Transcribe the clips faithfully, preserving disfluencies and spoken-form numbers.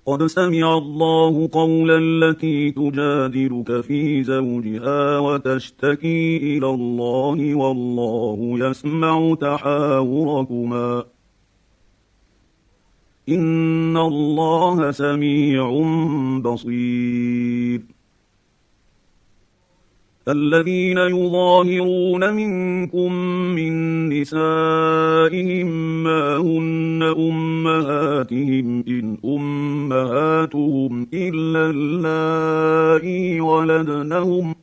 قد سمع الله قول التي تجادلك في زوجها وتشتكي إلى الله والله يسمع تحاوركما إن الله سميع بصير. الذين يظاهرون منكم من نسائهم ما هن أمهاتهم إن أمهاتهم إلا اللائي ولدنهم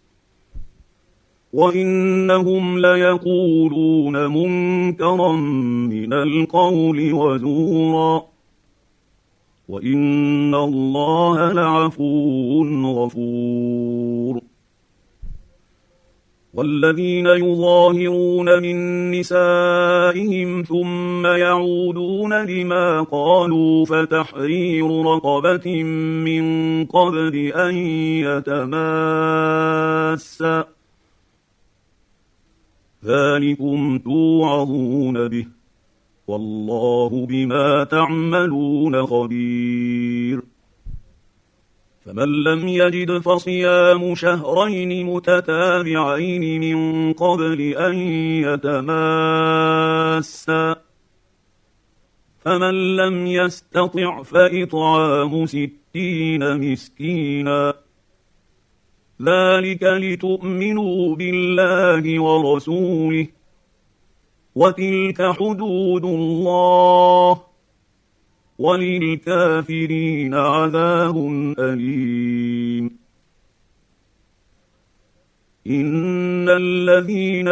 وإنهم ليقولون منكرا من القول وزورا وإن الله لعفو غفور. والذين يظاهرون من نسائهم ثم يعودون لما قالوا فتحرير رقبة من قبل أن يتماسا ذلكم توعظون به والله بما تعملون خبير. فمن لم يجد فصيام شهرين متتابعين من قبل أن يتماسا فمن لم يستطع فإطعام ستين مسكينا ذلك لتؤمنوا بالله ورسوله وتلك حدود الله وللكافرين عذاب أليم. إن الذين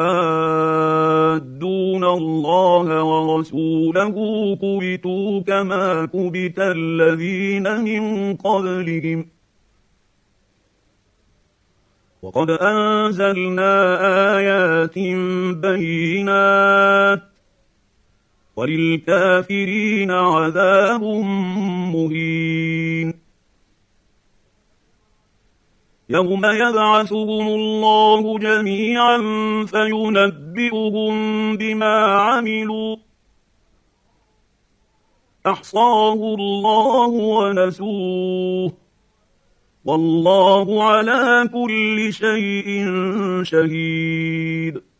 يحادون الله ورسوله كبتوا كما كبت الذين من قبلهم وقد أنزلنا آيات بينات وللكافرين عذاب مهين. يوم يبعثهم الله جميعا فينبئهم بما عملوا أحصاه الله ونسوه والله على كل شيء شهيد.